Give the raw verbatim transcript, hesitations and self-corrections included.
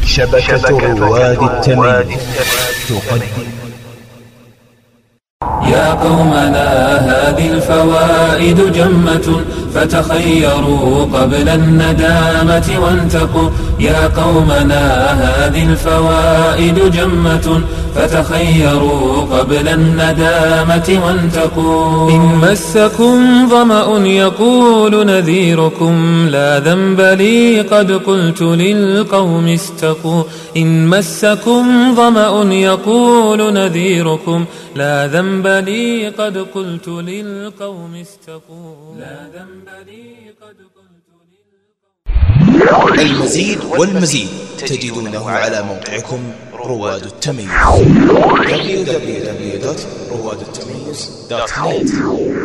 شبكة رواد التمييز تقدم. يا قومنا هذه الفوائد جمة، فتخيروا قبل الندامة وانتقوا. يا قومنا هذه الفوائد جمة، فتخيروا قبل الندامة وانتقوا. إن مسكم ظمأ يقول نذيركم، لا ذنب لي قد قلت للقوم استقوا. إن مسكم ظمأ يقول نذيركم، لا ذنب لي قد قلت للقوم استقوا. لا ذنب لي قد قلت للقوم. المزيد والمزيد تجدونه على موقعكم رواد التمييز دبليو دبليو دبليو دوت رواد التمييز دوت نت.